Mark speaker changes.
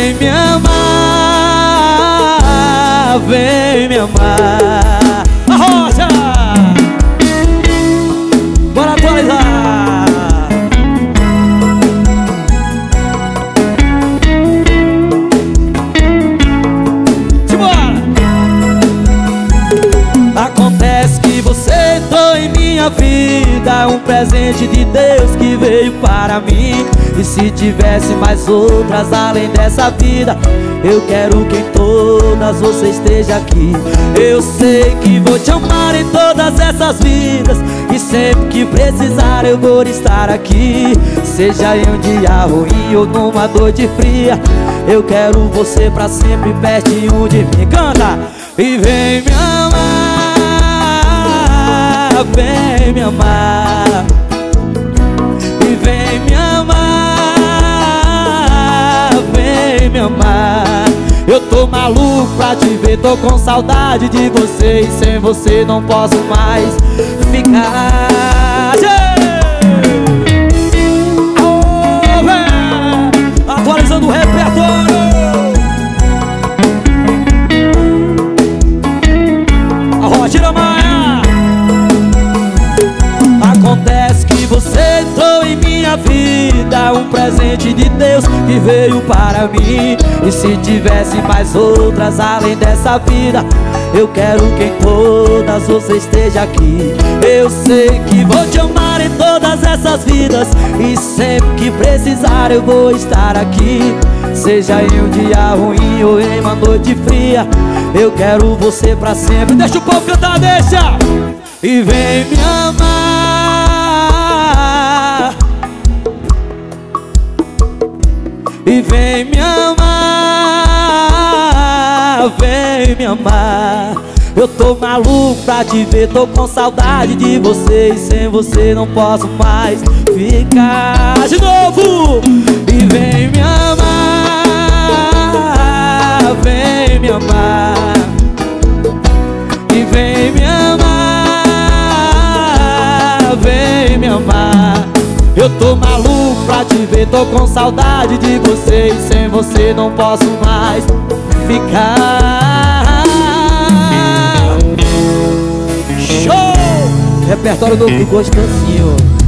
Speaker 1: vem me amar, vem me amar. A Rocha! Bora atualizar! Simbora! Acontece que você entrou em minha vida, um presente de Deus que veio para mim. E se tivesse mais outras além dessa vida, eu quero que em todas você esteja aqui. Eu sei que vou te amar em todas essas vidas, e sempre que precisar eu vou estar aqui. Seja em um dia ruim ou numa noite fria, eu quero você pra sempre pertinho de mim. Canta! E vem me amar, vem me amar. E vem me amar, vem me amar. Eu tô maluco pra te ver, tô com saudade de você, e sem você não posso mais ficar. Oh, véi, atualizando o repertório. A Rocha Maia. Acontece que você entrou em minha vida, um presente de Deus que veio para mim. E se tivesse mais outras além dessa vida, eu quero que em todas você esteja aqui. Eu sei que vou te amar em todas essas vidas, e sempre que precisar eu vou estar aqui. Seja em um dia ruim ou em uma noite fria, eu quero você pra sempre. Deixa o povo cantar, deixa! E vem me amar, e vem me amar, vem me amar. Eu tô maluco pra te ver, tô com saudade de você, e sem você não posso mais ficar. De novo! E vem me amar, vem me amar. E vem me amar, vem me amar. Eu tô maluco pra te ver, tô com saudade de você, e sem você não posso mais ficar. Show! Repertório novo do Gosto Cancinho.